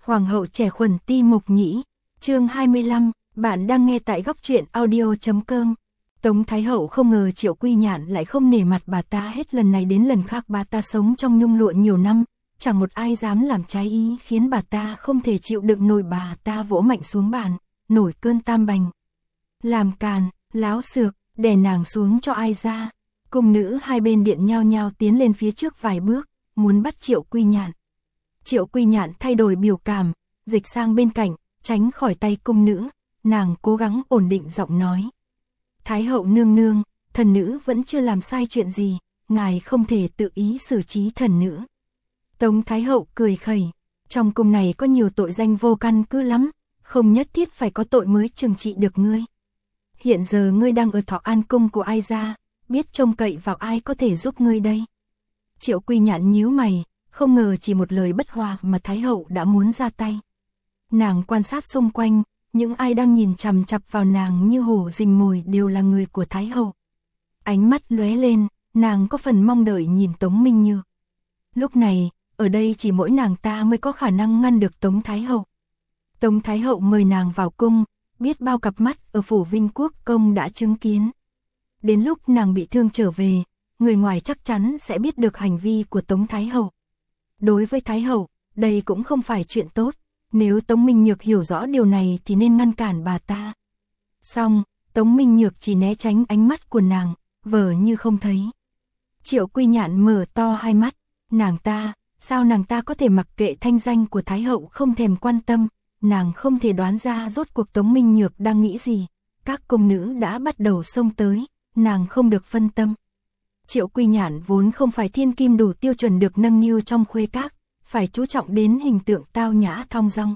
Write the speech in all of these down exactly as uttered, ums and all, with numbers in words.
Hoàng hậu trẻ khuẩn ti mục nhĩ, chương hai mươi lăm, bạn đang nghe tại góc truyện audio.com. Tống Thái Hậu không ngờ Triệu Quy Nhạn lại không nể mặt bà ta, hết lần này đến lần khác bà ta sống trong nhung lụa nhiều năm, chẳng một ai dám làm trái ý, khiến bà ta không thể chịu đựng nổi. Bà ta vỗ mạnh xuống bàn, nổi cơn tam bành. Làm càn, láo xược, đè nàng xuống cho ai ra. Cung nữ hai bên điện nhao nhao tiến lên phía trước vài bước, muốn bắt Triệu Quy Nhạn. Triệu Quy Nhạn thay đổi biểu cảm, dịch sang bên cạnh, tránh khỏi tay cung nữ, nàng cố gắng ổn định giọng nói. Thái hậu nương nương, thần nữ vẫn chưa làm sai chuyện gì, ngài không thể tự ý xử trí thần nữ. Tống Thái hậu cười khẩy, trong cung này có nhiều tội danh vô căn cứ lắm, không nhất thiết phải có tội mới trừng trị được ngươi. Hiện giờ ngươi đang ở Thọ An cung của ai ra, biết trông cậy vào ai có thể giúp ngươi đây. Triệu Quy Nhạn nhíu mày, không ngờ chỉ một lời bất hòa mà Thái hậu đã muốn ra tay. Nàng quan sát xung quanh, những ai đang nhìn chằm chằm vào nàng như hổ rình mồi đều là người của Thái hậu. Ánh mắt lóe lên, nàng có phần mong đợi nhìn Tống Minh Nhược. Lúc này, ở đây chỉ mỗi nàng ta mới có khả năng ngăn được Tống Thái hậu. Tống Thái hậu mời nàng vào cung, biết bao cặp mắt ở phủ Vinh Quốc công đã chứng kiến. Đến lúc nàng bị thương trở về, người ngoài chắc chắn sẽ biết được hành vi của Tống Thái hậu. Đối với Thái hậu, đây cũng không phải chuyện tốt, nếu Tống Minh Nhược hiểu rõ điều này thì nên ngăn cản bà ta. Xong, Tống Minh Nhược chỉ né tránh ánh mắt của nàng, vờ như không thấy. Triệu Quy Nhạn mở to hai mắt, nàng ta, sao nàng ta có thể mặc kệ thanh danh của Thái hậu không thèm quan tâm, nàng không thể đoán ra rốt cuộc Tống Minh Nhược đang nghĩ gì. Các cung nữ đã bắt đầu xông tới, nàng không được phân tâm. Triệu Quy Nhạn vốn không phải thiên kim đủ tiêu chuẩn được nâng niu trong khuê các, phải chú trọng đến hình tượng tao nhã thong dong.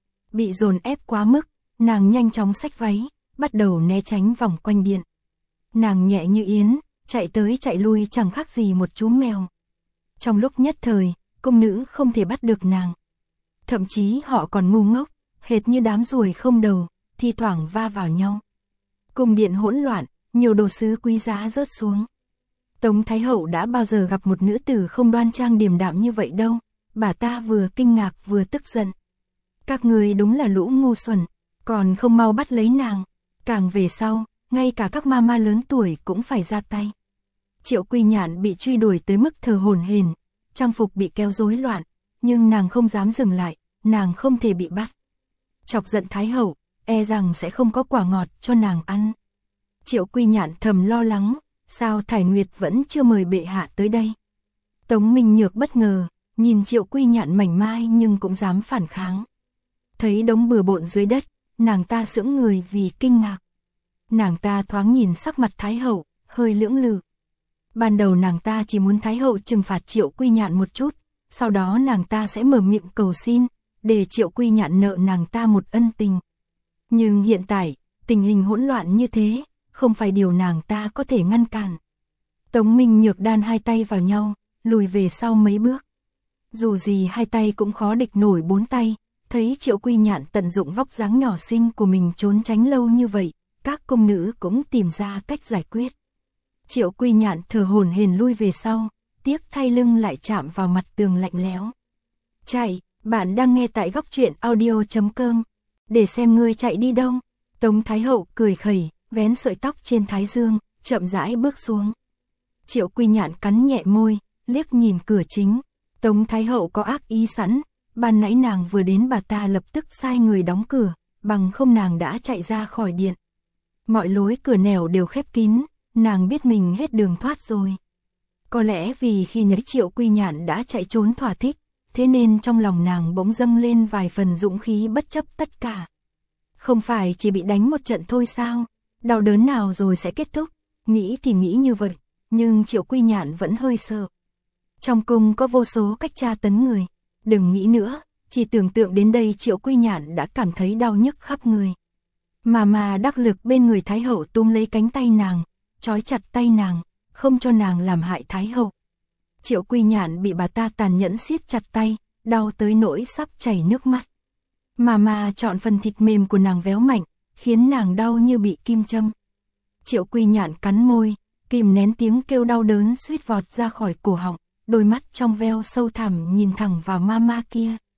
Bị dồn ép quá mức, nàng nhanh chóng xách váy, bắt đầu né tránh vòng quanh điện. Nàng nhẹ như yến, chạy tới chạy lui chẳng khác gì một chú mèo. Trong lúc nhất thời, cung nữ không thể bắt được nàng. Thậm chí họ còn ngu ngốc, hệt như đám ruồi không đầu, thi thoảng va vào nhau. Cung điện hỗn loạn, nhiều đồ sứ quý giá rớt xuống. Tống Thái hậu đã bao giờ gặp một nữ tử không đoan trang điềm đạm như vậy đâu, bà ta vừa kinh ngạc vừa tức giận. Các người đúng là lũ ngu xuẩn, còn không mau bắt lấy nàng, càng về sau, ngay cả các ma ma lớn tuổi cũng phải ra tay. Triệu Quy Nhạn bị truy đuổi tới mức thở hổn hển, trang phục bị kéo rối loạn, nhưng nàng không dám dừng lại, nàng không thể bị bắt. Chọc giận Thái hậu, e rằng sẽ không có quả ngọt cho nàng ăn. Triệu Quy Nhạn thầm lo lắng, sao Thải Nguyệt vẫn chưa mời bệ hạ tới đây. Tống Minh Nhược bất ngờ, nhìn Triệu Quy Nhạn mảnh mai nhưng cũng dám phản kháng. Thấy đống bừa bộn dưới đất, nàng ta sững người vì kinh ngạc. Nàng ta thoáng nhìn sắc mặt Thái hậu, hơi lưỡng lự. Ban đầu nàng ta chỉ muốn Thái hậu trừng phạt Triệu Quy Nhạn một chút, sau đó nàng ta sẽ mở miệng cầu xin, để Triệu Quy Nhạn nợ nàng ta một ân tình. Nhưng hiện tại, tình hình hỗn loạn như thế, không phải điều nàng ta có thể ngăn cản. Tống Minh Nhược đan hai tay vào nhau, lùi về sau mấy bước. Dù gì hai tay cũng khó địch nổi bốn tay, thấy Triệu Quy Nhạn tận dụng vóc dáng nhỏ xinh của mình trốn tránh lâu như vậy, các cung nữ cũng tìm ra cách giải quyết. Triệu Quy Nhạn thở hổn hển lui về sau, tiếc thay lưng lại chạm vào mặt tường lạnh lẽo. Chạy, bạn đang nghe tại góc truyện audio.com. Để xem ngươi chạy đi đâu. Tống Thái hậu cười khẩy, vén sợi tóc trên thái dương, chậm rãi bước xuống. Triệu Quy Nhạn cắn nhẹ môi, liếc nhìn cửa chính. Tống Thái hậu có ác ý sẵn, ban nãy nàng vừa đến bà ta lập tức sai người đóng cửa, bằng không nàng đã chạy ra khỏi điện. Mọi lối cửa nẻo đều khép kín, nàng biết mình hết đường thoát rồi. Có lẽ vì khi nãy Triệu Quy Nhạn đã chạy trốn thỏa thích, thế nên trong lòng nàng bỗng dâng lên vài phần dũng khí bất chấp tất cả. Không phải chỉ bị đánh một trận thôi sao? Đau đớn nào rồi sẽ kết thúc? Nghĩ thì nghĩ như vậy, nhưng Triệu Quy Nhạn vẫn hơi sợ. Trong cung có vô số cách tra tấn người, đừng nghĩ nữa, chỉ tưởng tượng đến đây Triệu Quy Nhạn đã cảm thấy đau nhức khắp người. Mà mà đắc lực bên người Thái hậu túm lấy cánh tay nàng, trói chặt tay nàng, không cho nàng làm hại Thái hậu. Triệu Quy Nhạn bị bà ta tàn nhẫn siết chặt tay, đau tới nỗi sắp chảy nước mắt. Mà mà chọn phần thịt mềm của nàng véo mạnh, khiến nàng đau như bị kim châm. Triệu Quy Nhạn cắn môi, kìm nén tiếng kêu đau đớn suýt vọt ra khỏi cổ họng, đôi mắt trong veo sâu thẳm nhìn thẳng vào ma ma kia.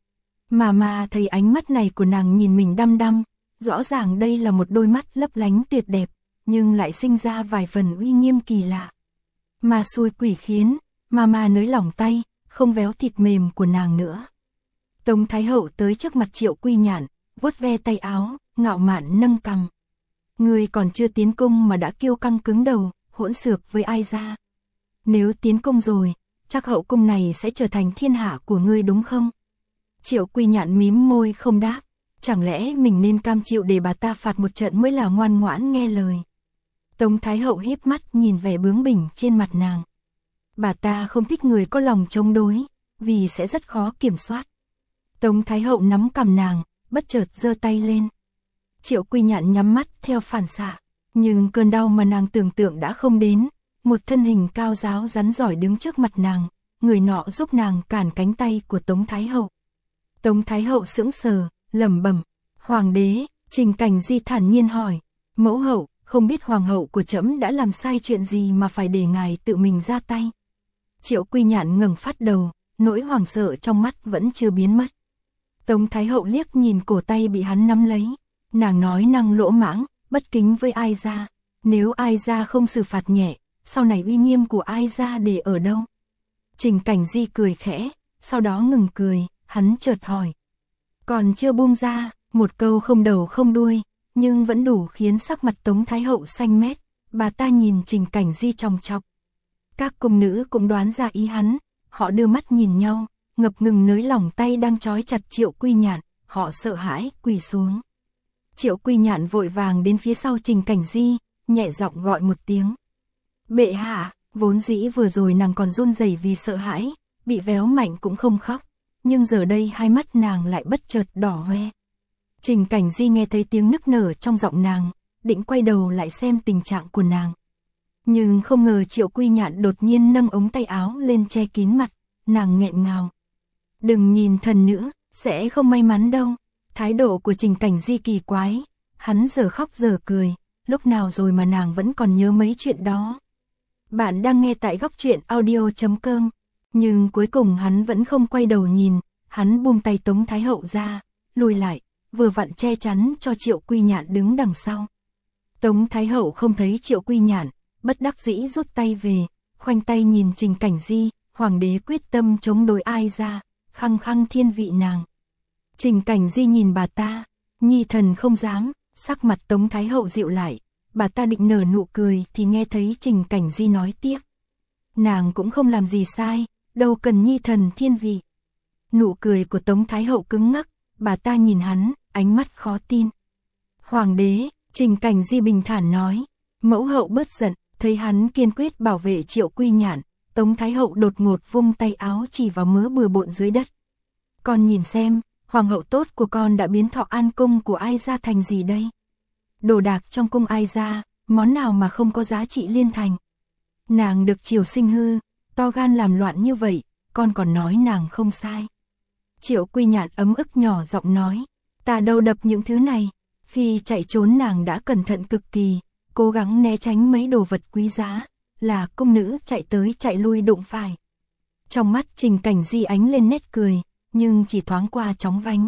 Mà mà thấy ánh mắt này của nàng nhìn mình đăm đăm, rõ ràng đây là một đôi mắt lấp lánh tuyệt đẹp, nhưng lại sinh ra vài phần uy nghiêm kỳ lạ. Mà xui quỷ khiến, mà mà nới lỏng tay, không véo thịt mềm của nàng nữa. Tống Thái Hậu tới trước mặt Triệu Quy Nhạn, vuốt ve tay áo, ngạo mạn nâng cằm. Ngươi còn chưa tiến cung mà đã kiêu căng cứng đầu, hỗn xược với ai ra. Nếu tiến cung rồi, chắc hậu cung này sẽ trở thành thiên hạ của ngươi đúng không? Triệu Quy Nhạn mím môi không đáp, chẳng lẽ mình nên cam chịu để bà ta phạt một trận mới là ngoan ngoãn nghe lời. Tống Thái Hậu híp mắt nhìn vẻ bướng bỉnh trên mặt nàng. Bà ta không thích người có lòng chống đối, vì sẽ rất khó kiểm soát. Tống Thái Hậu nắm cằm nàng, bất chợt giơ tay lên. Triệu Quy Nhạn nhắm mắt theo phản xạ, nhưng cơn đau mà nàng tưởng tượng đã không đến. Một thân hình cao ráo rắn giỏi đứng trước mặt nàng, người nọ giúp nàng cản cánh tay của Tống Thái Hậu. Tống Thái Hậu sững sờ, lẩm bẩm, Hoàng đế. Trình Cảnh Di thản nhiên hỏi, mẫu hậu, không biết hoàng hậu của trẫm đã làm sai chuyện gì mà phải để ngài tự mình ra tay. Triệu Quy Nhạn ngẩng phát đầu, nỗi hoảng sợ trong mắt vẫn chưa biến mất. Tống Thái Hậu liếc nhìn cổ tay bị hắn nắm lấy, nàng nói năng lỗ mãng, bất kính với Ai gia. Nếu Ai gia không xử phạt nhẹ, sau này uy nghiêm của Ai gia để ở đâu? Trình Cảnh Di cười khẽ, sau đó ngừng cười, hắn chợt hỏi. Còn chưa buông ra, một câu không đầu không đuôi, nhưng vẫn đủ khiến sắc mặt Tống Thái Hậu xanh mét. Bà ta nhìn Trình Cảnh Di chòng chọc. Các cung nữ cũng đoán ra ý hắn, họ đưa mắt nhìn nhau, ngập ngừng nới lỏng tay đang trói chặt Triệu Quy Nhạn, họ sợ hãi quỳ xuống. Triệu Quy Nhạn vội vàng đến phía sau Trình Cảnh Di, nhẹ giọng gọi một tiếng. Bệ hạ. Vốn dĩ vừa rồi nàng còn run rẩy vì sợ hãi, bị véo mạnh cũng không khóc, nhưng giờ đây hai mắt nàng lại bất chợt đỏ hoe. Trình Cảnh Di nghe thấy tiếng nức nở trong giọng nàng, định quay đầu lại xem tình trạng của nàng. Nhưng không ngờ Triệu Quy Nhạn đột nhiên nâng ống tay áo lên che kín mặt, nàng nghẹn ngào. Đừng nhìn thần nữa, sẽ không may mắn đâu. Thái độ của Trình Cảnh Di kỳ quái, hắn giờ khóc giờ cười, lúc nào rồi mà nàng vẫn còn nhớ mấy chuyện đó. Bạn đang nghe tại góc truyện audio chấm com, nhưng cuối cùng hắn vẫn không quay đầu nhìn, hắn buông tay Tống Thái Hậu ra, lùi lại, vừa vặn che chắn cho Triệu Quy Nhạn đứng đằng sau. Tống Thái Hậu không thấy Triệu Quy Nhạn, bất đắc dĩ rút tay về, khoanh tay nhìn Trình Cảnh Di, hoàng đế quyết tâm chống đối Ai gia, khăng khăng thiên vị nàng. Trình Cảnh Di nhìn bà ta, nhi thần không dám, sắc mặt Tống Thái Hậu dịu lại. Bà ta định nở nụ cười thì nghe thấy Trình Cảnh Di nói tiếp. Nàng cũng không làm gì sai, đâu cần nhi thần thiên vị. Nụ cười của Tống Thái Hậu cứng ngắc, bà ta nhìn hắn, ánh mắt khó tin. Hoàng đế, Trình Cảnh Di bình thản nói. Mẫu hậu bớt giận, thấy hắn kiên quyết bảo vệ Triệu Quy Nhạn, Tống Thái Hậu đột ngột vung tay áo chỉ vào mớ bừa bộn dưới đất. Con nhìn xem, hoàng hậu tốt của con đã biến Thọ An cung của Ai gia thành gì đây? Đồ đạc trong cung Ai gia, món nào mà không có giá trị liên thành. Nàng được Triều Sinh hư, to gan làm loạn như vậy, con còn nói nàng không sai. Triệu Quy Nhạn ấm ức nhỏ giọng nói, ta đâu đập những thứ này. Khi chạy trốn nàng đã cẩn thận cực kỳ, cố gắng né tránh mấy đồ vật quý giá, là cung nữ chạy tới chạy lui đụng phải. Trong mắt Trình Cảnh Di ánh lên nét cười, nhưng chỉ thoáng qua chóng vánh.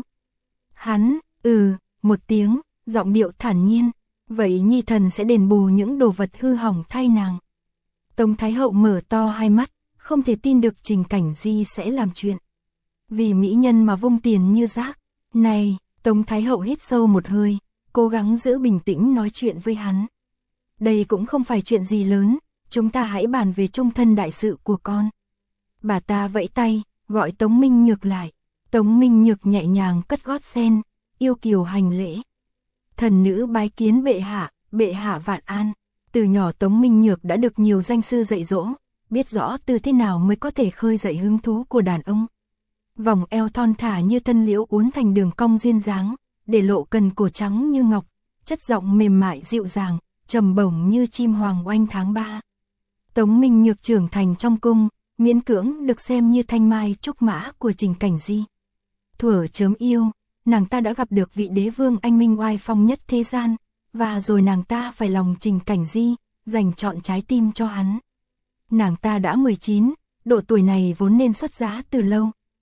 Hắn, ừ, một tiếng, giọng điệu thản nhiên, vậy nhi thần sẽ đền bù những đồ vật hư hỏng thay nàng. Tống Thái Hậu mở to hai mắt, không thể tin được Trình Cảnh Di sẽ làm chuyện. Vì mỹ nhân mà vung tiền như rác. Này, Tống Thái Hậu hít sâu một hơi, cố gắng giữ bình tĩnh nói chuyện với hắn. Đây cũng không phải chuyện gì lớn, chúng ta hãy bàn về chung thân đại sự của con. Bà ta vẫy tay, gọi Tống Minh Nhược lại. Tống Minh Nhược nhẹ nhàng cất gót sen, yêu kiều hành lễ. Thần nữ bái kiến bệ hạ, bệ hạ vạn an. Từ nhỏ Tống Minh Nhược đã được nhiều danh sư dạy dỗ, biết rõ từ thế nào mới có thể khơi dậy hứng thú của đàn ông. Vòng eo thon thả như thân liễu uốn thành đường cong duyên dáng, để lộ cần cổ trắng như ngọc, chất giọng mềm mại dịu dàng, trầm bổng như chim hoàng oanh tháng ba. Tống Minh Nhược trưởng thành trong cung, miễn cưỡng được xem như thanh mai trúc mã của Trình Cảnh Di. Thuở chớm yêu, nàng ta đã gặp được vị đế vương anh minh oai phong nhất thế gian, và rồi nàng ta phải lòng Trình Cảnh Di, dành trọn trái tim cho hắn. Nàng ta đã mười chín, độ tuổi này vốn nên xuất giá từ lâu,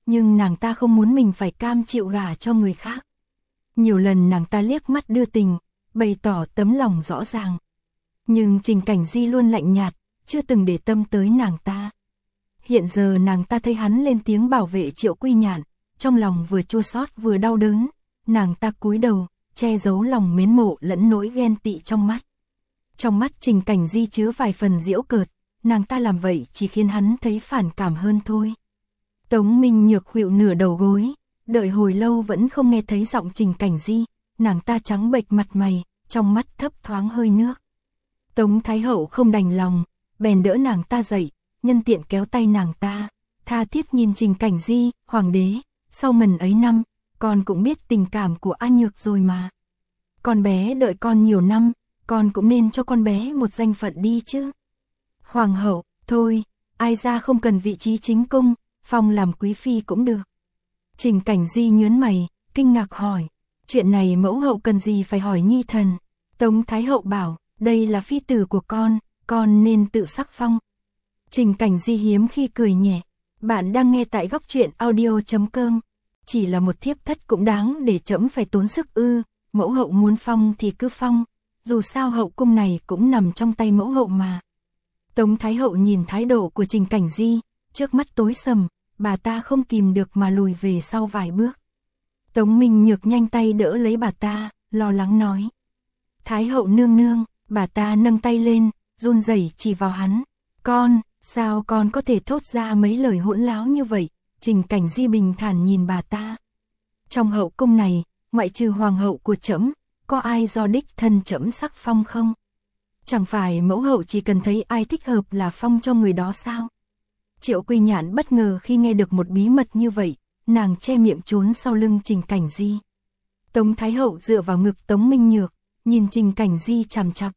nhưng nàng ta không muốn mình phải cam chịu gả cho người khác. Nhiều lần nàng ta liếc mắt đưa tình, bày tỏ tấm lòng rõ ràng. Nhưng Trình Cảnh Di luôn lạnh nhạt, chưa từng để tâm tới nàng ta. Hiện giờ nàng ta thấy hắn lên tiếng bảo vệ Triệu Quy Nhạn, trong lòng vừa chua xót vừa đau đớn, nàng ta cúi đầu, che giấu lòng mến mộ lẫn nỗi ghen tị trong mắt. Trong mắt Trình Cảnh Di chứa vài phần giễu cợt, nàng ta làm vậy chỉ khiến hắn thấy phản cảm hơn thôi. Tống Minh Nhược khuỵu nửa đầu gối, đợi hồi lâu vẫn không nghe thấy giọng Trình Cảnh Di, nàng ta trắng bệch mặt mày, trong mắt thấp thoáng hơi nước. Tống Thái Hậu không đành lòng, bèn đỡ nàng ta dậy, nhân tiện kéo tay nàng ta, tha thiết nhìn Trình Cảnh Di, hoàng đế, sau ngần ấy năm, con cũng biết tình cảm của A Nhược rồi mà. Con bé đợi con nhiều năm, con cũng nên cho con bé một danh phận đi chứ. Hoàng hậu, thôi, ai ra không cần vị trí chính cung, phong làm quý phi cũng được. Trình Cảnh Di nhớn mày, kinh ngạc hỏi, chuyện này mẫu hậu cần gì phải hỏi nhi thần. Tống Thái Hậu bảo, đây là phi tử của con, con nên tự sắc phong. Trình Cảnh Di hiếm khi cười nhẹ, bạn đang nghe tại góc truyện audio chấm com. Chỉ là một thiếp thất cũng đáng để trẫm phải tốn sức ư, mẫu hậu muốn phong thì cứ phong, dù sao hậu cung này cũng nằm trong tay mẫu hậu mà. Tống Thái Hậu nhìn thái độ của Trình Cảnh Di, trước mắt tối sầm, bà ta không kìm được mà lùi về sau vài bước. Tống Minh Nhược nhanh tay đỡ lấy bà ta, lo lắng nói. Thái Hậu nương nương, bà ta nâng tay lên, run rẩy chỉ vào hắn. Con, sao con có thể thốt ra mấy lời hỗn láo như vậy? Trình Cảnh Di bình thản nhìn bà ta. Trong hậu cung này, ngoại trừ hoàng hậu của trẫm, có ai do đích thân trẫm sắc phong không? Chẳng phải mẫu hậu chỉ cần thấy ai thích hợp là phong cho người đó sao? Triệu Quy Nhạn bất ngờ khi nghe được một bí mật như vậy, nàng che miệng trốn sau lưng Trình Cảnh Di. Tống Thái Hậu dựa vào ngực Tống Minh Nhược, nhìn Trình Cảnh Di chằm chằm.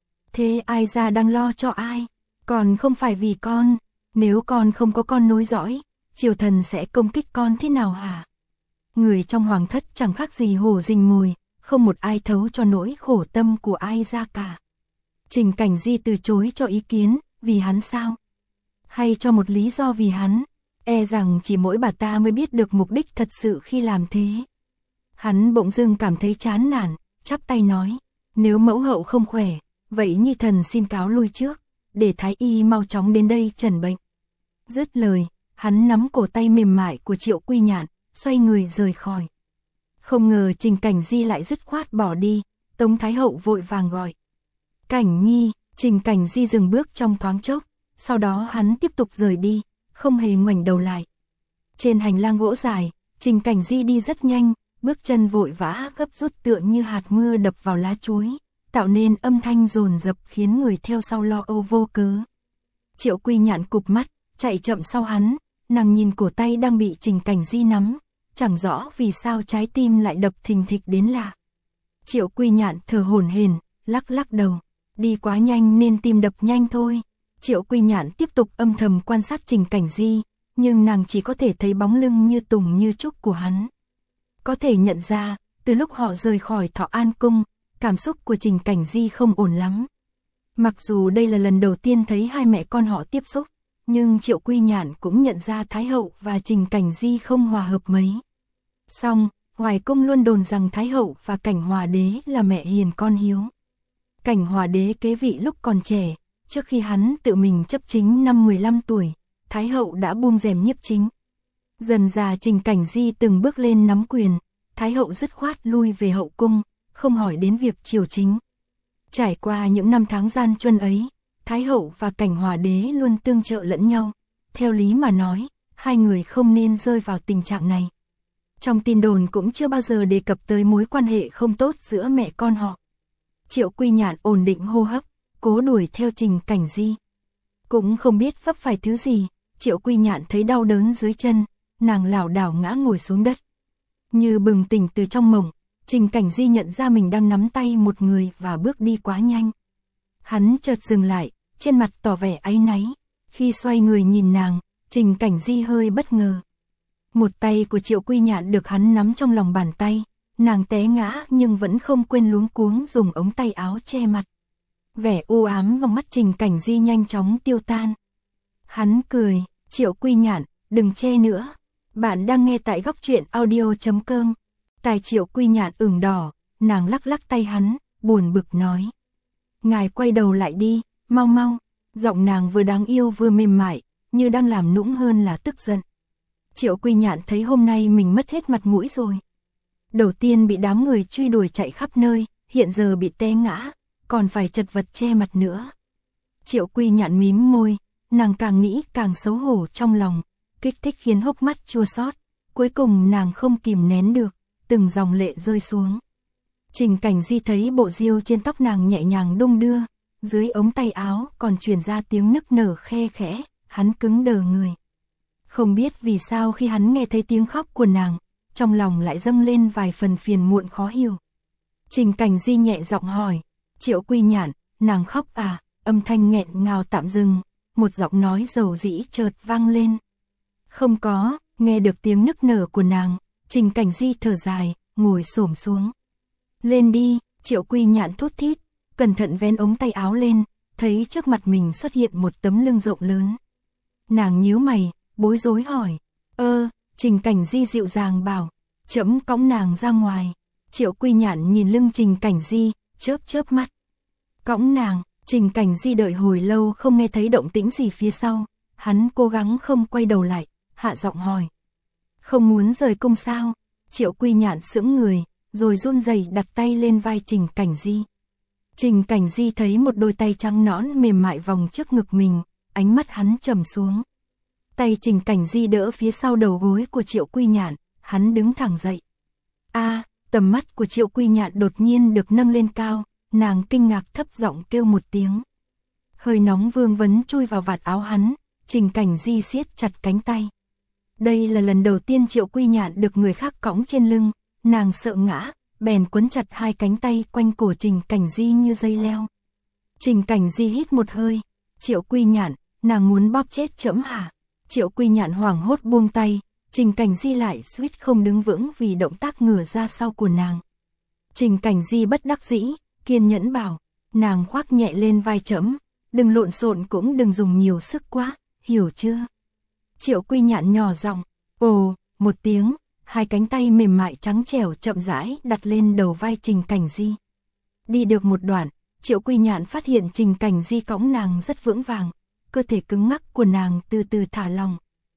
Thế ai ra đang lo cho ai? Còn không phải vì con, nếu con không có con nối dõi, triều thần sẽ công kích con thế nào hả? Người trong hoàng thất chẳng khác gì hổ rình mồi, không một ai thấu cho nỗi khổ tâm của ai ra cả. Trình Cảnh Di từ chối cho ý kiến, vì hắn sao? Hay cho một lý do vì hắn? E rằng chỉ mỗi bà ta mới biết được mục đích thật sự khi làm thế. Hắn bỗng dưng cảm thấy chán nản, chắp tay nói, nếu mẫu hậu không khỏe, vậy nhi thần xin cáo lui trước, để thái y mau chóng đến đây trần bệnh. Dứt lời, hắn nắm cổ tay mềm mại của Triệu Quy Nhạn, xoay người rời khỏi. Không ngờ Trình Cảnh Di lại dứt khoát bỏ đi, Tống Thái Hậu vội vàng gọi. Cảnh Nhi, Trình Cảnh Di dừng bước trong thoáng chốc, sau đó hắn tiếp tục rời đi, không hề ngoảnh đầu lại. Trên hành lang gỗ dài, Trình Cảnh Di đi rất nhanh, bước chân vội vã gấp rút tựa như hạt mưa đập vào lá chuối, tạo nên âm thanh dồn dập khiến người theo sau lo âu vô cớ. Triệu Quy Nhạn cụp mắt, chạy chậm sau hắn, nàng nhìn cổ tay đang bị Trình Cảnh Di nắm, chẳng rõ vì sao trái tim lại đập thình thịch đến lạ. Triệu Quy Nhạn thở hổn hển, lắc lắc đầu, đi quá nhanh nên tim đập nhanh thôi. Triệu Quy Nhạn tiếp tục âm thầm quan sát Trình Cảnh Di, nhưng nàng chỉ có thể thấy bóng lưng như tùng như trúc của hắn. Có thể nhận ra, từ lúc họ rời khỏi Thọ An Cung, cảm xúc của Trình Cảnh Di không ổn lắm. Mặc dù đây là lần đầu tiên thấy hai mẹ con họ tiếp xúc, nhưng Triệu Quy Nhạn cũng nhận ra Thái Hậu và Trình Cảnh Di không hòa hợp mấy. Song, ngoài cung luôn đồn rằng Thái Hậu và Cảnh Hòa Đế là mẹ hiền con hiếu. Cảnh Hòa Đế kế vị lúc còn trẻ, trước khi hắn tự mình chấp chính năm mười lăm tuổi, Thái Hậu đã buông rèm nhiếp chính. Dần dà Trình Cảnh Di từng bước lên nắm quyền, Thái Hậu dứt khoát lui về hậu cung, không hỏi đến việc triều chính. Trải qua những năm tháng gian truân ấy, Thái Hậu và Cảnh Hòa Đế luôn tương trợ lẫn nhau. Theo lý mà nói, hai người không nên rơi vào tình trạng này. Trong tin đồn cũng chưa bao giờ đề cập tới mối quan hệ không tốt giữa mẹ con họ. Triệu Quy Nhạn ổn định hô hấp, cố đuổi theo Trình Cảnh Di. Cũng không biết vấp phải thứ gì, Triệu Quy Nhạn thấy đau đớn dưới chân, nàng lảo đảo ngã ngồi xuống đất. Như bừng tỉnh từ trong mộng, Trình Cảnh Di nhận ra mình đang nắm tay một người và bước đi quá nhanh. Hắn chợt dừng lại, trên mặt tỏ vẻ áy náy. Khi xoay người nhìn nàng, Trình Cảnh Di hơi bất ngờ. Một tay của Triệu Quy Nhạn được hắn nắm trong lòng bàn tay, nàng té ngã nhưng vẫn không quên luống cuống dùng ống tay áo che mặt. Vẻ u ám trong mắt Trình Cảnh Di nhanh chóng tiêu tan. Hắn cười, Triệu Quy Nhạn, đừng che nữa. Bạn đang nghe tại góc truyện audio.com. Tài Triệu Quy Nhạn ửng đỏ, nàng lắc lắc tay hắn, buồn bực nói. Ngài quay đầu lại đi, mau mau. Giọng nàng vừa đáng yêu vừa mềm mại, như đang làm nũng hơn là tức giận. Triệu Quy Nhạn thấy hôm nay mình mất hết mặt mũi rồi. Đầu tiên bị đám người truy đuổi chạy khắp nơi, hiện giờ bị té ngã, còn phải chật vật che mặt nữa. Triệu Quy Nhạn mím môi, nàng càng nghĩ càng xấu hổ trong lòng, kích thích khiến hốc mắt chua xót. Cuối cùng nàng không kìm nén được, từng dòng lệ rơi xuống. Trình Cảnh Di thấy bộ diêu trên tóc nàng nhẹ nhàng đung đưa, dưới ống tay áo còn truyền ra tiếng nức nở khe khẽ, hắn cứng đờ người. Không biết vì sao khi hắn nghe thấy tiếng khóc của nàng, trong lòng lại dâng lên vài phần phiền muộn khó hiểu. Trình Cảnh Di nhẹ giọng hỏi, Triệu Quy Nhạn, nàng khóc à? Âm thanh nghẹn ngào tạm dừng, một giọng nói dầu dĩ chợt vang lên. Không có, nghe được tiếng nức nở của nàng, Trình Cảnh Di thở dài, ngồi xổm xuống. Lên đi, Triệu Quy Nhạn thút thít, cẩn thận vén ống tay áo lên, thấy trước mặt mình xuất hiện một tấm lưng rộng lớn. Nàng nhíu mày, bối rối hỏi, ơ, Trình Cảnh Di dịu dàng bảo, trẫm cõng nàng ra ngoài. Triệu Quy Nhạn nhìn lưng Trình Cảnh Di, chớp chớp mắt. Cõng nàng, Trình Cảnh Di đợi hồi lâu không nghe thấy động tĩnh gì phía sau, hắn cố gắng không quay đầu lại, hạ giọng hỏi. Không muốn rời cung sao? Triệu Quy Nhạn sững người, rồi run rẩy đặt tay lên vai Trình Cảnh Di. Trình Cảnh Di thấy một đôi tay trắng nõn mềm mại vòng trước ngực mình, ánh mắt hắn trầm xuống. Tay Trình Cảnh Di đỡ phía sau đầu gối của Triệu Quy Nhạn, hắn đứng thẳng dậy. A, tầm mắt của Triệu Quy Nhạn đột nhiên được nâng lên cao, nàng kinh ngạc thấp giọng kêu một tiếng. Hơi nóng vương vấn chui vào vạt áo hắn, Trình Cảnh Di siết chặt cánh tay. Đây là lần đầu tiên Triệu Quy Nhạn được người khác cõng trên lưng, nàng sợ ngã, bèn quấn chặt hai cánh tay quanh cổ Trình Cảnh Di như dây leo. Trình Cảnh Di hít một hơi, Triệu Quy Nhạn, nàng muốn bóp chết trẫm hả? Triệu Quy Nhạn hoảng hốt buông tay, Trình Cảnh Di lại suýt không đứng vững vì động tác ngửa ra sau của nàng. Trình Cảnh Di bất đắc dĩ, kiên nhẫn bảo, nàng khoác nhẹ lên vai trẫm, đừng lộn xộn cũng đừng dùng nhiều sức quá, hiểu chưa? Triệu Quy Nhạn nhỏ giọng, ồ, một tiếng, hai cánh tay mềm mại trắng trẻo chậm rãi đặt lên đầu vai Trình Cảnh Di. Đi được một đoạn, Triệu Quy Nhạn phát hiện Trình Cảnh Di cõng nàng rất vững vàng, cơ thể cứng ngắc của nàng từ từ thả lỏng.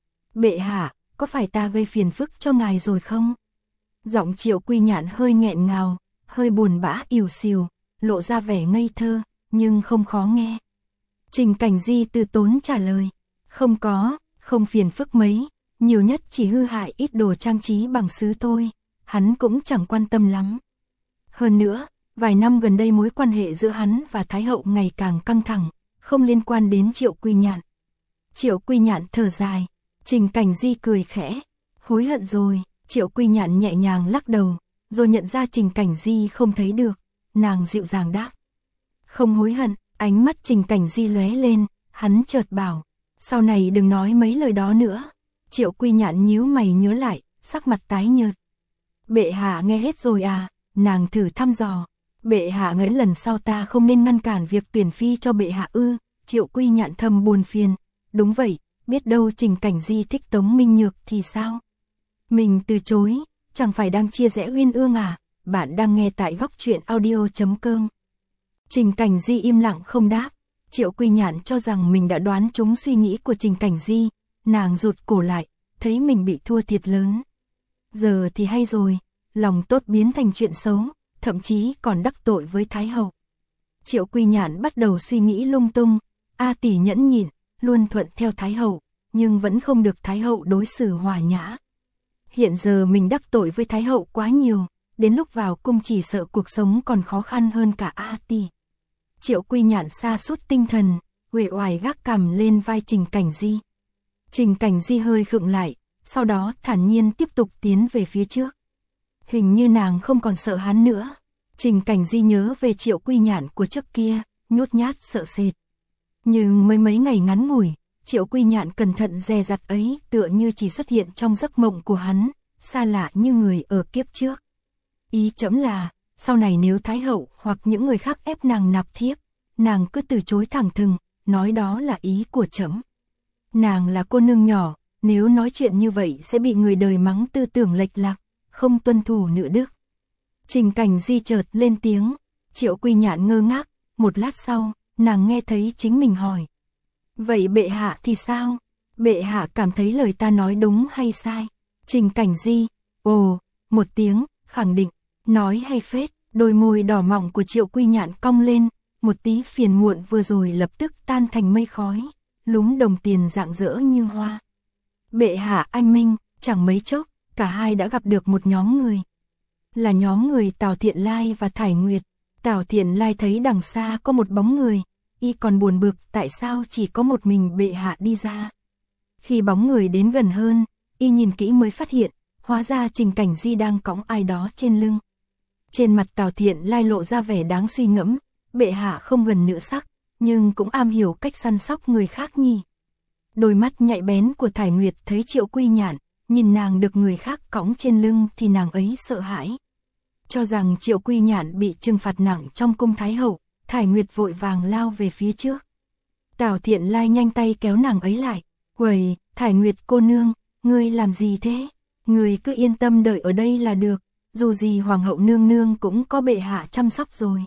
Bệ hạ, có phải ta gây phiền phức cho ngài rồi không? Giọng Triệu Quy Nhạn hơi nghẹn ngào, hơi buồn bã ỉu xìu, lộ ra vẻ ngây thơ, nhưng không khó nghe. Trình Cảnh Di từ tốn trả lời, không có, không phiền phức mấy, nhiều nhất chỉ hư hại ít đồ trang trí bằng sứ thôi, hắn cũng chẳng quan tâm lắm. Hơn nữa, vài năm gần đây mối quan hệ giữa hắn và Thái hậu ngày càng căng thẳng, không liên quan đến Triệu Quy Nhạn. Triệu Quy Nhạn thở dài, Trình Cảnh Di cười khẽ, hối hận rồi. Triệu Quy Nhạn nhẹ nhàng lắc đầu, rồi nhận ra Trình Cảnh Di không thấy được, nàng dịu dàng đáp. Không hối hận, ánh mắt Trình Cảnh Di lóe lên, hắn chợt bảo, sau này đừng nói mấy lời đó nữa. Triệu Quy Nhạn nhíu mày nhớ lại, sắc mặt tái nhợt. Bệ hạ nghe hết rồi à? Nàng thử thăm dò. Bệ hạ nghĩ lần sau ta không nên ngăn cản việc tuyển phi cho bệ hạ ư? Triệu Quy Nhạn thầm buồn phiền. Đúng vậy, biết đâu Trình Cảnh Di thích Tống Minh Nhược thì sao? Mình từ chối, chẳng phải đang chia rẽ uyên ương à? Bạn đang nghe tại góc truyện audio.com. Trình Cảnh Di im lặng không đáp. Triệu Quy Nhạn cho rằng mình đã đoán trúng suy nghĩ của Trình Cảnh Di, nàng rụt cổ lại, thấy mình bị thua thiệt lớn. Giờ thì hay rồi, lòng tốt biến thành chuyện xấu, thậm chí còn đắc tội với Thái hậu. Triệu Quy Nhạn bắt đầu suy nghĩ lung tung, A tỷ nhẫn nhịn, luôn thuận theo Thái hậu, nhưng vẫn không được Thái hậu đối xử hòa nhã. Hiện giờ mình đắc tội với Thái hậu quá nhiều, đến lúc vào cung chỉ sợ cuộc sống còn khó khăn hơn cả A tỷ. Triệu Quy Nhạn sa sút tinh thần, uể oải gác cằm lên vai Trình Cảnh Di. Trình Cảnh Di hơi khựng lại, sau đó thản nhiên tiếp tục tiến về phía trước. Hình như nàng không còn sợ hắn nữa. Trình Cảnh Di nhớ về Triệu Quy Nhạn của trước kia, nhút nhát sợ sệt. Nhưng mấy mấy ngày ngắn ngủi, Triệu Quy Nhạn cẩn thận dè dặt ấy tựa như chỉ xuất hiện trong giấc mộng của hắn, xa lạ như người ở kiếp trước. Ý trẫm là, sau này nếu Thái hậu hoặc những người khác ép nàng nạp thiếp, nàng cứ từ chối thẳng thừng, nói đó là ý của trẫm. Nàng là cô nương nhỏ, nếu nói chuyện như vậy sẽ bị người đời mắng tư tưởng lệch lạc, không tuân thủ nữ đức. Trình Cảnh Di chợt lên tiếng, Triệu Quy Nhạn ngơ ngác, một lát sau, nàng nghe thấy chính mình hỏi. Vậy bệ hạ thì sao? Bệ hạ cảm thấy lời ta nói đúng hay sai? Trình Cảnh Di, ồ, một tiếng, khẳng định, nói hay phết, đôi môi đỏ mọng của Triệu Quy Nhạn cong lên, một tí phiền muộn vừa rồi lập tức tan thành mây khói, lúm đồng tiền rạng rỡ như hoa. Bệ hạ anh minh, chẳng mấy chốc, cả hai đã gặp được một nhóm người. Là nhóm người Tào Thiện Lai và Thải Nguyệt. Tào Thiện Lai thấy đằng xa có một bóng người, y còn buồn bực tại sao chỉ có một mình bệ hạ đi ra. Khi bóng người đến gần hơn, y nhìn kỹ mới phát hiện, hóa ra Trình Cảnh Di đang cõng ai đó trên lưng. Trên mặt Tào Thiện Lai lộ ra vẻ đáng suy ngẫm, bệ hạ không gần nữ sắc, nhưng cũng am hiểu cách săn sóc người khác nhỉ. Đôi mắt nhạy bén của Thải Nguyệt thấy Triệu Quy Nhạn, nhìn nàng được người khác cõng trên lưng thì nàng ấy sợ hãi. Cho rằng Triệu Quy Nhạn bị trừng phạt nặng trong cung Thái Hậu, Thải Nguyệt vội vàng lao về phía trước. Tào Thiện Lai nhanh tay kéo nàng ấy lại. Uầy, Thải Nguyệt cô nương, ngươi làm gì thế? Ngươi cứ yên tâm đợi ở đây là được, dù gì Hoàng hậu nương nương cũng có bệ hạ chăm sóc rồi.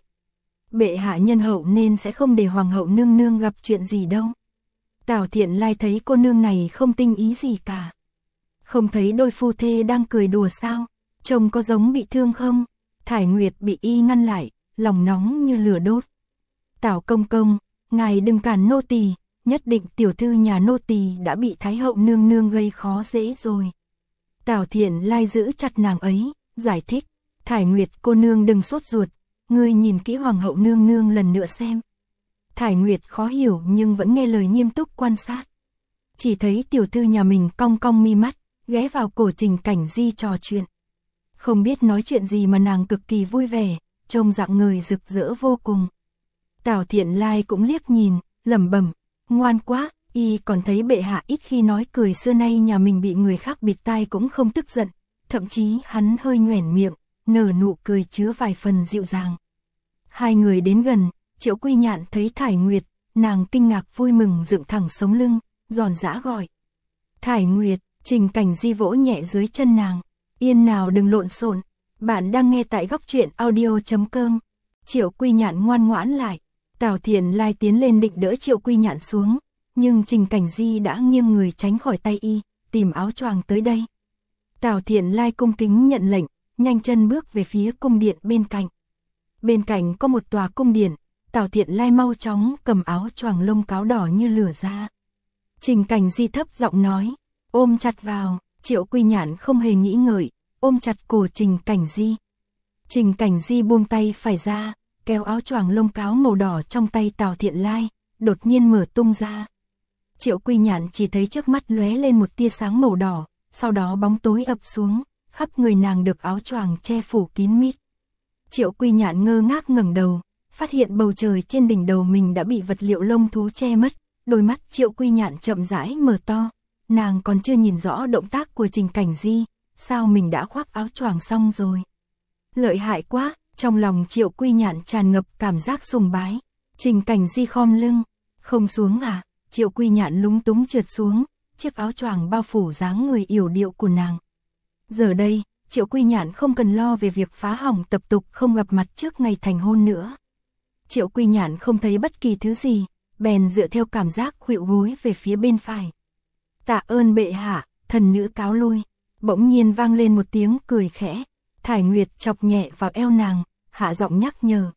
Bệ hạ nhân hậu nên sẽ không để Hoàng hậu nương nương gặp chuyện gì đâu. Tào Thiện Lai thấy cô nương này không tinh ý gì cả. Không thấy đôi phu thê đang cười đùa sao? Trông có giống bị thương không? Thải Nguyệt bị y ngăn lại, lòng nóng như lửa đốt. Tào công công, ngài đừng cản nô tỳ, nhất định tiểu thư nhà nô tỳ đã bị Thái hậu nương nương gây khó dễ rồi. Tào Thiện Lai giữ chặt nàng ấy, giải thích. Thải Nguyệt cô nương đừng sốt ruột, ngươi nhìn kỹ Hoàng hậu nương nương lần nữa xem. Thải Nguyệt khó hiểu nhưng vẫn nghe lời nghiêm túc quan sát. Chỉ thấy tiểu thư nhà mình cong cong mi mắt, ghé vào cổ Trình Cảnh Di trò chuyện. Không biết nói chuyện gì mà nàng cực kỳ vui vẻ, trông dạng người rực rỡ vô cùng. Tào Thiện Lai cũng liếc nhìn, lẩm bẩm, ngoan quá, y còn thấy bệ hạ ít khi nói cười, xưa nay nhà mình bị người khác bịt tai cũng không tức giận, thậm chí hắn hơi nhoẻn miệng, nở nụ cười chứa vài phần dịu dàng. Hai người đến gần, Triệu Quy Nhạn thấy Thải Nguyệt, nàng kinh ngạc vui mừng dựng thẳng sống lưng, giòn giã gọi. Thải Nguyệt, Trình Cảnh Di vỗ nhẹ dưới chân nàng, yên nào đừng lộn xộn, bạn đang nghe tại góc truyện audio chấm com. Triệu Quy Nhạn ngoan ngoãn lại, Tào Thiện Lai tiến lên định đỡ Triệu Quy Nhạn xuống, nhưng Trình Cảnh Di đã nghiêng người tránh khỏi tay y, tìm áo choàng tới đây. Tào Thiện Lai cung kính nhận lệnh, nhanh chân bước về phía cung điện bên cạnh. Bên cạnh có một tòa cung điện, Tào Thiện Lai mau chóng cầm áo choàng lông cáo đỏ như lửa ra. Trình Cảnh Di thấp giọng nói, ôm chặt vào. Triệu Quy Nhạn không hề nghĩ ngợi, ôm chặt cổ Trình Cảnh Di. Trình Cảnh Di buông tay phải ra, kéo áo choàng lông cáo màu đỏ trong tay Tào Thiện Lai, đột nhiên mở tung ra. Triệu Quy Nhạn chỉ thấy trước mắt lóe lên một tia sáng màu đỏ, sau đó bóng tối ập xuống, khắp người nàng được áo choàng che phủ kín mít. Triệu Quy Nhạn ngơ ngác ngẩng đầu, phát hiện bầu trời trên đỉnh đầu mình đã bị vật liệu lông thú che mất, đôi mắt Triệu Quy Nhạn chậm rãi mở to. Nàng còn chưa nhìn rõ động tác của Trình Cảnh Di, sao mình đã khoác áo choàng xong rồi. Lợi hại quá, trong lòng Triệu Quy Nhạn tràn ngập cảm giác sùng bái. Trình Cảnh Di khom lưng, không xuống à? Triệu Quy Nhạn lúng túng trượt xuống, chiếc áo choàng bao phủ dáng người yểu điệu của nàng. Giờ đây, Triệu Quy Nhạn không cần lo về việc phá hỏng tập tục không gặp mặt trước ngày thành hôn nữa. Triệu Quy Nhạn không thấy bất kỳ thứ gì, bèn dựa theo cảm giác khuỵu gối về phía bên phải. Tạ ơn bệ hạ, thần nữ cáo lui. Bỗng nhiên vang lên một tiếng cười khẽ. Thải Nguyệt chọc nhẹ vào eo nàng, hạ giọng nhắc nhở.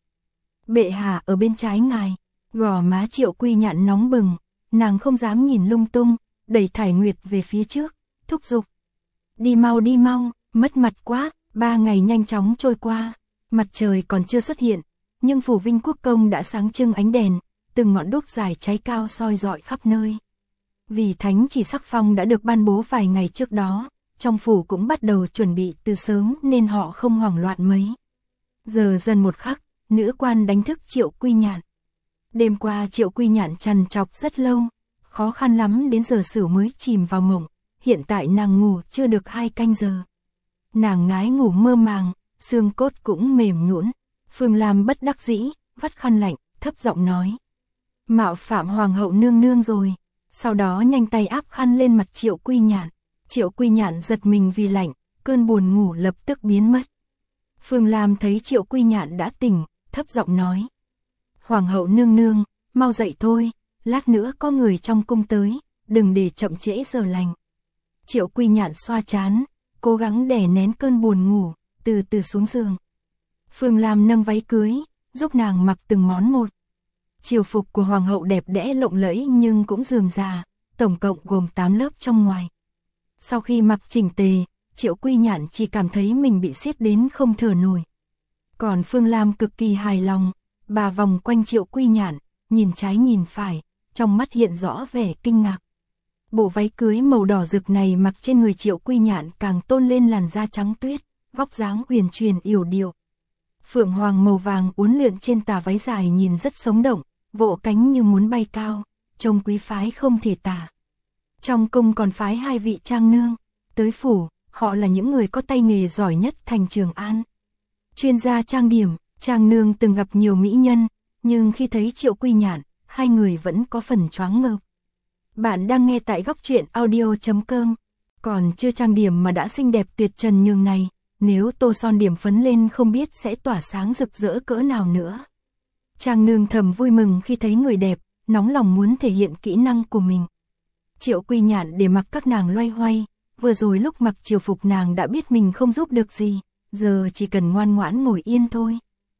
Bệ hạ ở bên trái ngài. Gò má Triệu Quy Nhạn nóng bừng, nàng không dám nhìn lung tung, đẩy Thải Nguyệt về phía trước, thúc giục. Đi mau đi mau, mất mặt quá. Ba ngày nhanh chóng trôi qua, mặt trời còn chưa xuất hiện, nhưng phủ Vinh Quốc công đã sáng trưng ánh đèn, từng ngọn đuốc dài cháy cao soi rọi khắp nơi. Vì thánh chỉ sắc phong đã được ban bố vài ngày trước đó, trong phủ cũng bắt đầu chuẩn bị từ sớm nên họ không hoảng loạn mấy. Giờ dần một khắc, nữ quan đánh thức Triệu Quy Nhạn. Đêm qua Triệu Quy Nhạn trằn trọc rất lâu, khó khăn lắm đến giờ sửu mới chìm vào mộng, hiện tại nàng ngủ chưa được hai canh giờ. Nàng ngái ngủ mơ màng, xương cốt cũng mềm nhũn. Phương Lam bất đắc dĩ, vắt khăn lạnh, thấp giọng nói. Mạo phạm hoàng hậu nương nương rồi. Sau đó nhanh tay áp khăn lên mặt Triệu Quy Nhạn. Triệu Quy Nhạn giật mình vì lạnh, cơn buồn ngủ lập tức biến mất. Phương Lam thấy Triệu Quy Nhạn đã tỉnh, thấp giọng nói. Hoàng hậu nương nương, mau dậy thôi, lát nữa có người trong cung tới, đừng để chậm trễ giờ lành. Triệu Quy Nhạn xoa trán, cố gắng đè nén cơn buồn ngủ, từ từ xuống giường. Phương Lam nâng váy cưới, giúp nàng mặc từng món một. Triều phục của hoàng hậu đẹp đẽ lộng lẫy nhưng cũng rườm rà, tổng cộng gồm tám lớp trong ngoài. Sau khi mặc chỉnh tề, Triệu Quy Nhạn chỉ cảm thấy mình bị siết đến không thở nổi. Còn Phương Lam cực kỳ hài lòng, bà vòng quanh Triệu Quy Nhạn, nhìn trái nhìn phải, trong mắt hiện rõ vẻ kinh ngạc. Bộ váy cưới màu đỏ rực này mặc trên người Triệu Quy Nhạn càng tôn lên làn da trắng tuyết, vóc dáng uyển chuyển yểu điệu. Phượng hoàng màu vàng uốn lượn trên tà váy dài nhìn rất sống động, vỗ cánh như muốn bay cao, trông quý phái không thể tả. Trong cung còn phái hai vị trang nương, tới phủ, họ là những người có tay nghề giỏi nhất thành Trường An. Chuyên gia trang điểm, trang nương từng gặp nhiều mỹ nhân, nhưng khi thấy Triệu Quy Nhạn, hai người vẫn có phần choáng ngợp. Bạn đang nghe tại góc truyện audio chấm com. Còn chưa trang điểm mà đã xinh đẹp tuyệt trần nhường này, nếu tô son điểm phấn lên không biết sẽ tỏa sáng rực rỡ cỡ nào nữa. Trang nương thầm vui mừng khi thấy người đẹp, nóng lòng muốn thể hiện kỹ năng của mình. Triệu Quy Nhạn để mặc các nàng loay hoay, vừa rồi lúc mặc triều phục nàng đã biết mình không giúp được gì, giờ chỉ cần ngoan ngoãn ngồi yên thôi.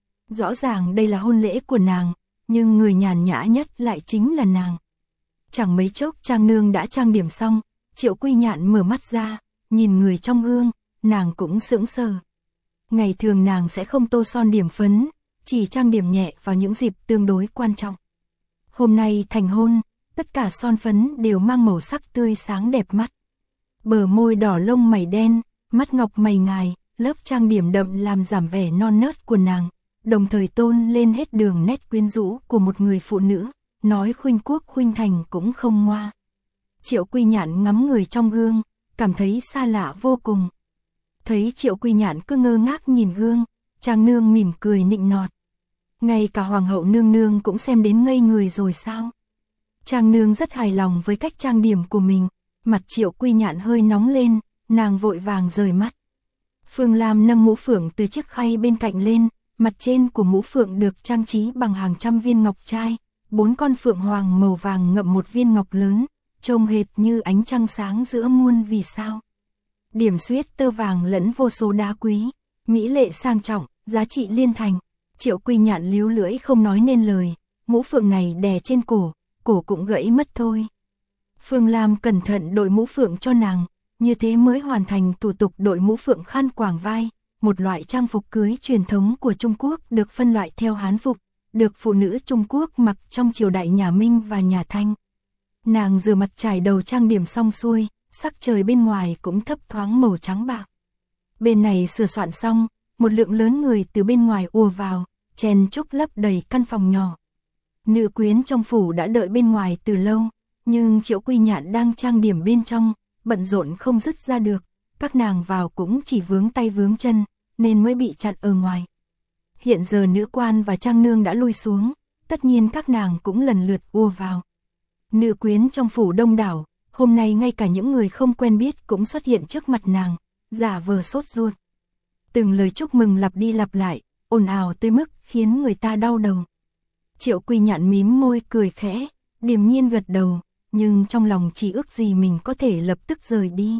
Rõ ràng đây là hôn lễ của nàng, nhưng người nhàn nhã nhất lại chính là nàng. Chẳng mấy chốc trang nương đã trang điểm xong, Triệu Quy Nhạn mở mắt ra, nhìn người trong gương, nàng cũng sững sờ. Ngày thường nàng sẽ không tô son điểm phấn, chỉ trang điểm nhẹ vào những dịp tương đối quan trọng. Hôm nay thành hôn, tất cả son phấn đều mang màu sắc tươi sáng đẹp mắt. Bờ môi đỏ lông mày đen, mắt ngọc mày ngài, lớp trang điểm đậm làm giảm vẻ non nớt của nàng, đồng thời tôn lên hết đường nét quyến rũ của một người phụ nữ, nói khuynh quốc khuynh thành cũng không ngoa. Triệu Quy Nhạn ngắm người trong gương, cảm thấy xa lạ vô cùng. Thấy Triệu Quy Nhạn cứ ngơ ngác nhìn gương, trang nương mỉm cười nịnh nọt. Ngay cả hoàng hậu nương nương cũng xem đến ngây người rồi sao? Trang nương rất hài lòng với cách trang điểm của mình, mặt Triệu Quy Nhạn hơi nóng lên, nàng vội vàng rời mắt. Phương Lam nâng mũ phượng từ chiếc khay bên cạnh lên, mặt trên của mũ phượng được trang trí bằng hàng trăm viên ngọc trai, bốn con phượng hoàng màu vàng ngậm một viên ngọc lớn, trông hệt như ánh trăng sáng giữa muôn vì sao. Điểm xuyết tơ vàng lẫn vô số đá quý, mỹ lệ sang trọng, giá trị liên thành. Triệu Quy Nhạn líu lưỡi không nói nên lời, mũ phượng này đè trên cổ, cổ cũng gãy mất thôi. Phương Lam cẩn thận đội mũ phượng cho nàng, như thế mới hoàn thành thủ tục đội mũ phượng khăn quàng vai, một loại trang phục cưới truyền thống của Trung Quốc được phân loại theo Hán phục, được phụ nữ Trung Quốc mặc trong triều đại nhà Minh và nhà Thanh. Nàng rửa mặt trải đầu trang điểm xong xuôi, sắc trời bên ngoài cũng thấp thoáng màu trắng bạc. Bên này sửa soạn xong, một lượng lớn người từ bên ngoài ùa vào, chen chúc lấp đầy căn phòng nhỏ. Nữ quyến trong phủ đã đợi bên ngoài từ lâu, nhưng Triệu Quy Nhạn đang trang điểm bên trong, bận rộn không dứt ra được, các nàng vào cũng chỉ vướng tay vướng chân, nên mới bị chặn ở ngoài. Hiện giờ nữ quan và trang nương đã lui xuống, tất nhiên các nàng cũng lần lượt ùa vào. Nữ quyến trong phủ đông đảo, hôm nay ngay cả những người không quen biết cũng xuất hiện trước mặt nàng, giả vờ sốt ruột. Từng lời chúc mừng lặp đi lặp lại, ồn ào tới mức khiến người ta đau đầu. Triệu Quy Nhạn mím môi cười khẽ, điềm nhiên gật đầu, nhưng trong lòng chỉ ước gì mình có thể lập tức rời đi.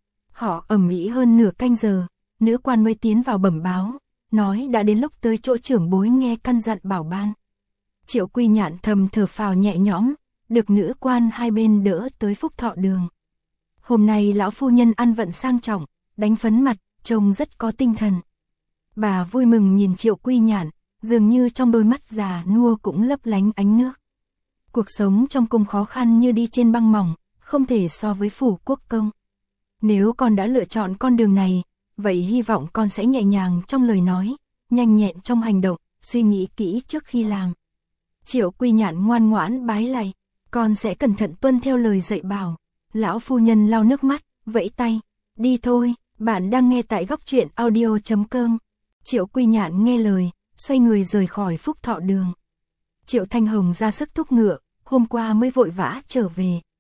Họ ầm ĩ hơn nửa canh giờ, nữ quan mới tiến vào bẩm báo, nói đã đến lúc tới chỗ trưởng bối nghe căn dặn bảo ban. Triệu Quy Nhạn thầm thở phào nhẹ nhõm, được nữ quan hai bên đỡ tới Phúc Thọ Đường. Hôm nay lão phu nhân ăn vận sang trọng, đánh phấn mặt, trông rất có tinh thần. Bà vui mừng nhìn Triệu Quy Nhạn, dường như trong đôi mắt già nua cũng lấp lánh ánh nước. Cuộc sống trong cung khó khăn như đi trên băng mỏng, không thể so với phủ quốc công. Nếu con đã lựa chọn con đường này, vậy hy vọng con sẽ nhẹ nhàng trong lời nói, nhanh nhẹn trong hành động, suy nghĩ kỹ trước khi làm. Triệu Quy Nhạn ngoan ngoãn bái lạy, con sẽ cẩn thận tuân theo lời dạy bảo. Lão phu nhân lau nước mắt, vẫy tay, đi thôi. Bạn đang nghe tại góc truyện audio chấm com. Triệu Quy Nhạn nghe lời, xoay người rời khỏi Phúc Thọ Đường. Triệu Thanh Hồng ra sức thúc ngựa, hôm qua mới vội vã trở về,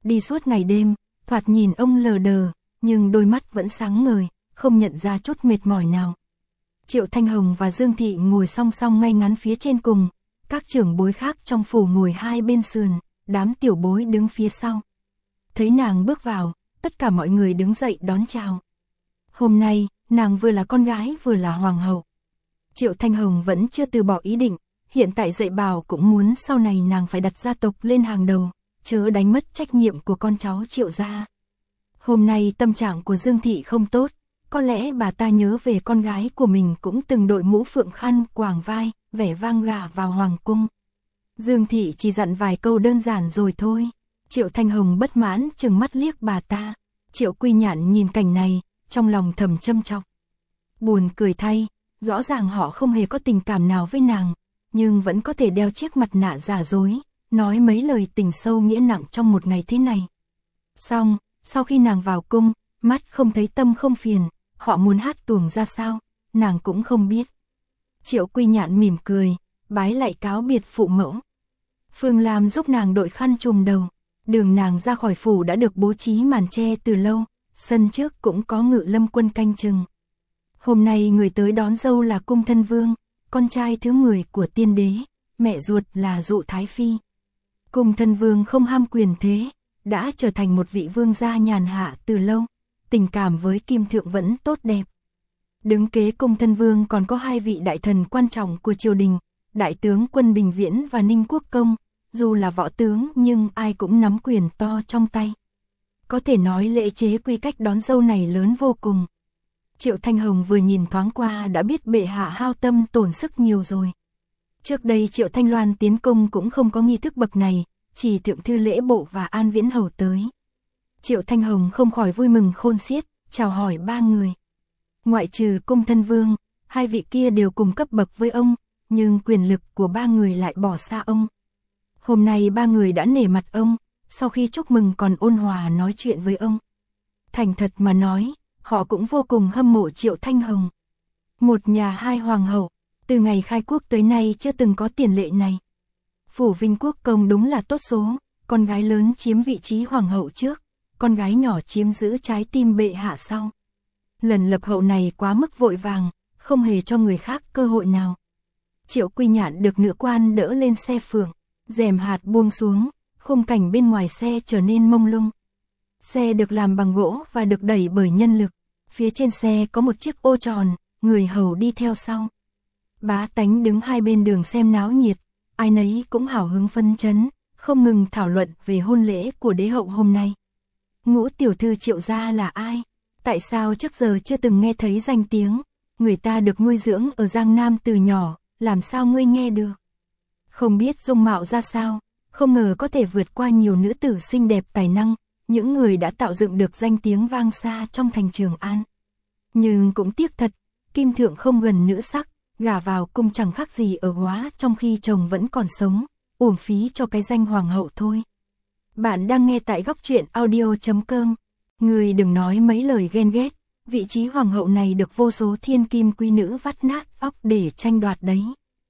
đi suốt ngày đêm, thoạt nhìn ông lờ đờ, nhưng đôi mắt vẫn sáng ngời, không nhận ra chút mệt mỏi nào. Triệu Thanh Hồng và Dương Thị ngồi song song ngay ngắn phía trên cùng, các trưởng bối khác trong phủ ngồi hai bên sườn, đám tiểu bối đứng phía sau. Thấy nàng bước vào, tất cả mọi người đứng dậy đón chào. Hôm nay, nàng vừa là con gái vừa là hoàng hậu. Triệu Thanh Hồng vẫn chưa từ bỏ ý định, hiện tại dạy bảo cũng muốn sau này nàng phải đặt gia tộc lên hàng đầu, chớ đánh mất trách nhiệm của con cháu Triệu gia. Hôm nay tâm trạng của Dương Thị không tốt, có lẽ bà ta nhớ về con gái của mình cũng từng đội mũ phượng khăn quàng vai, vẻ vang gả vào hoàng cung. Dương Thị chỉ dặn vài câu đơn giản rồi thôi. Triệu Thanh Hồng bất mãn trừng mắt liếc bà ta. Triệu Quy Nhạn nhìn cảnh này, trong lòng thầm châm chọc. Buồn cười thay, rõ ràng họ không hề có tình cảm nào với nàng, nhưng vẫn có thể đeo chiếc mặt nạ giả dối, nói mấy lời tình sâu nghĩa nặng trong một ngày thế này. Xong, sau khi nàng vào cung, mắt không thấy tâm không phiền, họ muốn hát tuồng ra sao, nàng cũng không biết. Triệu Quy Nhạn mỉm cười, bái lại cáo biệt phụ mẫu. Phương Lam giúp nàng đội khăn trùm đầu, đường nàng ra khỏi phủ đã được bố trí màn che từ lâu, sân trước cũng có ngự lâm quân canh chừng. Hôm nay người tới đón dâu là Cung Thân Vương, con trai thứ mười của tiên đế, mẹ ruột là Dụ Thái Phi. Cung Thân Vương không ham quyền thế, đã trở thành một vị vương gia nhàn hạ từ lâu, tình cảm với Kim Thượng vẫn tốt đẹp. Đứng kế Cung Thân Vương còn có hai vị đại thần quan trọng của triều đình, Đại tướng quân Bình Viễn và Ninh Quốc Công, dù là võ tướng nhưng ai cũng nắm quyền to trong tay. Có thể nói lễ chế quy cách đón dâu này lớn vô cùng. Triệu Thanh Hồng vừa nhìn thoáng qua đã biết bệ hạ hao tâm tổn sức nhiều rồi. Trước đây Triệu Thanh Loan tiến cung cũng không có nghi thức bậc này, chỉ thượng thư lễ bộ và An Viễn Hầu tới. Triệu Thanh Hồng không khỏi vui mừng khôn xiết, chào hỏi ba người. Ngoại trừ Cung Thân Vương, hai vị kia đều cùng cấp bậc với ông, nhưng quyền lực của ba người lại bỏ xa ông. Hôm nay ba người đã nể mặt ông, sau khi chúc mừng còn ôn hòa nói chuyện với ông. Thành thật mà nói, họ cũng vô cùng hâm mộ Triệu Thanh Hồng. Một nhà hai hoàng hậu, từ ngày khai quốc tới nay chưa từng có tiền lệ này. Phủ Vinh Quốc công đúng là tốt số, con gái lớn chiếm vị trí hoàng hậu trước, con gái nhỏ chiếm giữ trái tim bệ hạ sau. Lần lập hậu này quá mức vội vàng, không hề cho người khác cơ hội nào. Triệu Quy Nhạn được nữ quan đỡ lên xe phượng, rèm hạt buông xuống, khung cảnh bên ngoài xe trở nên mông lung. Xe được làm bằng gỗ và được đẩy bởi nhân lực, phía trên xe có một chiếc ô tròn, người hầu đi theo sau. Bá tánh đứng hai bên đường xem náo nhiệt, ai nấy cũng hào hứng phấn chấn, không ngừng thảo luận về hôn lễ của đế hậu hôm nay. Ngũ tiểu thư Triệu gia là ai? Tại sao trước giờ chưa từng nghe thấy danh tiếng? Người ta được nuôi dưỡng ở Giang Nam từ nhỏ, làm sao ngươi nghe được? Không biết dung mạo ra sao, không ngờ có thể vượt qua nhiều nữ tử xinh đẹp tài năng, những người đã tạo dựng được danh tiếng vang xa trong thành Trường An. Nhưng cũng tiếc thật, Kim Thượng không gần nữ sắc, gả vào cung chẳng khác gì ở góa trong khi chồng vẫn còn sống, uổng phí cho cái danh hoàng hậu thôi. Bạn đang nghe tại góc truyện audio chấm com. Người đừng nói mấy lời ghen ghét, vị trí hoàng hậu này được vô số thiên kim quý nữ vắt nát óc để tranh đoạt đấy.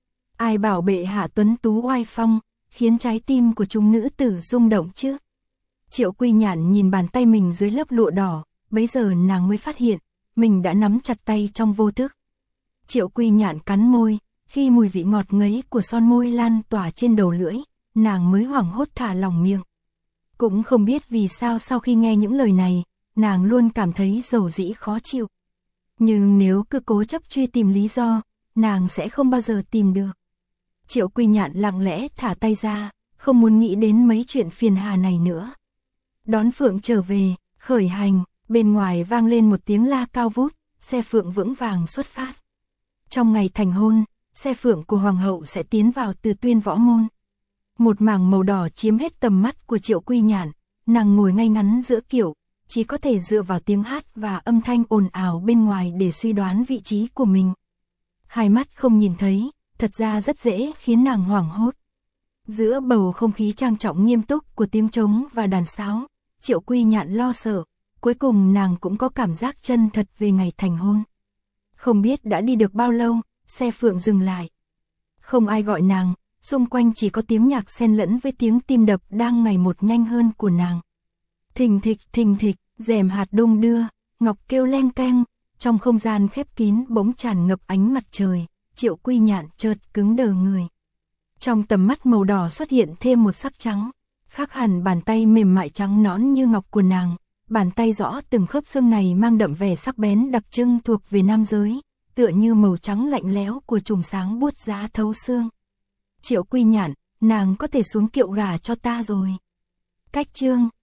Ai bảo bệ hạ tuấn tú oai phong, khiến trái tim của chúng nữ tử rung động chứ? Triệu Quy Nhạn nhìn bàn tay mình dưới lớp lụa đỏ, bấy giờ nàng mới phát hiện, mình đã nắm chặt tay trong vô thức. Triệu Quy Nhạn cắn môi, khi mùi vị ngọt ngấy của son môi lan tỏa trên đầu lưỡi, nàng mới hoảng hốt thả lỏng miệng. Cũng không biết vì sao sau khi nghe những lời này, nàng luôn cảm thấy dầu dĩ khó chịu. Nhưng nếu cứ cố chấp truy tìm lý do, nàng sẽ không bao giờ tìm được. Triệu Quy Nhạn lặng lẽ thả tay ra, không muốn nghĩ đến mấy chuyện phiền hà này nữa. Đón Phượng trở về, khởi hành, bên ngoài vang lên một tiếng la cao vút, xe Phượng vững vàng xuất phát. Trong ngày thành hôn, xe Phượng của Hoàng hậu sẽ tiến vào Từ Tuyên võ môn. Một mảng màu đỏ chiếm hết tầm mắt của Triệu Quy Nhạn, nàng ngồi ngay ngắn giữa kiệu, chỉ có thể dựa vào tiếng hát và âm thanh ồn ào bên ngoài để suy đoán vị trí của mình. Hai mắt không nhìn thấy, thật ra rất dễ khiến nàng hoảng hốt. Giữa bầu không khí trang trọng nghiêm túc của tiếng trống và đàn sáo, Triệu Quy Nhạn lo sợ, cuối cùng nàng cũng có cảm giác chân thật về ngày thành hôn. Không biết đã đi được bao lâu, xe Phượng dừng lại. Không ai gọi nàng, xung quanh chỉ có tiếng nhạc xen lẫn với tiếng tim đập đang ngày một nhanh hơn của nàng. Thình thịch thình thịch, rèm hạt đung đưa, ngọc kêu leng keng, trong không gian khép kín bỗng tràn ngập ánh mặt trời, Triệu Quy Nhạn chợt cứng đờ người. Trong tầm mắt màu đỏ xuất hiện thêm một sắc trắng, khác hẳn bàn tay mềm mại trắng nõn như ngọc của nàng, bàn tay rõ từng khớp xương này mang đậm vẻ sắc bén đặc trưng thuộc về nam giới, tựa như màu trắng lạnh lẽo của chùm sáng buốt giá thấu xương. Triệu Quy Nhạn, nàng có thể xuống kiệu gả cho ta rồi. Cách chương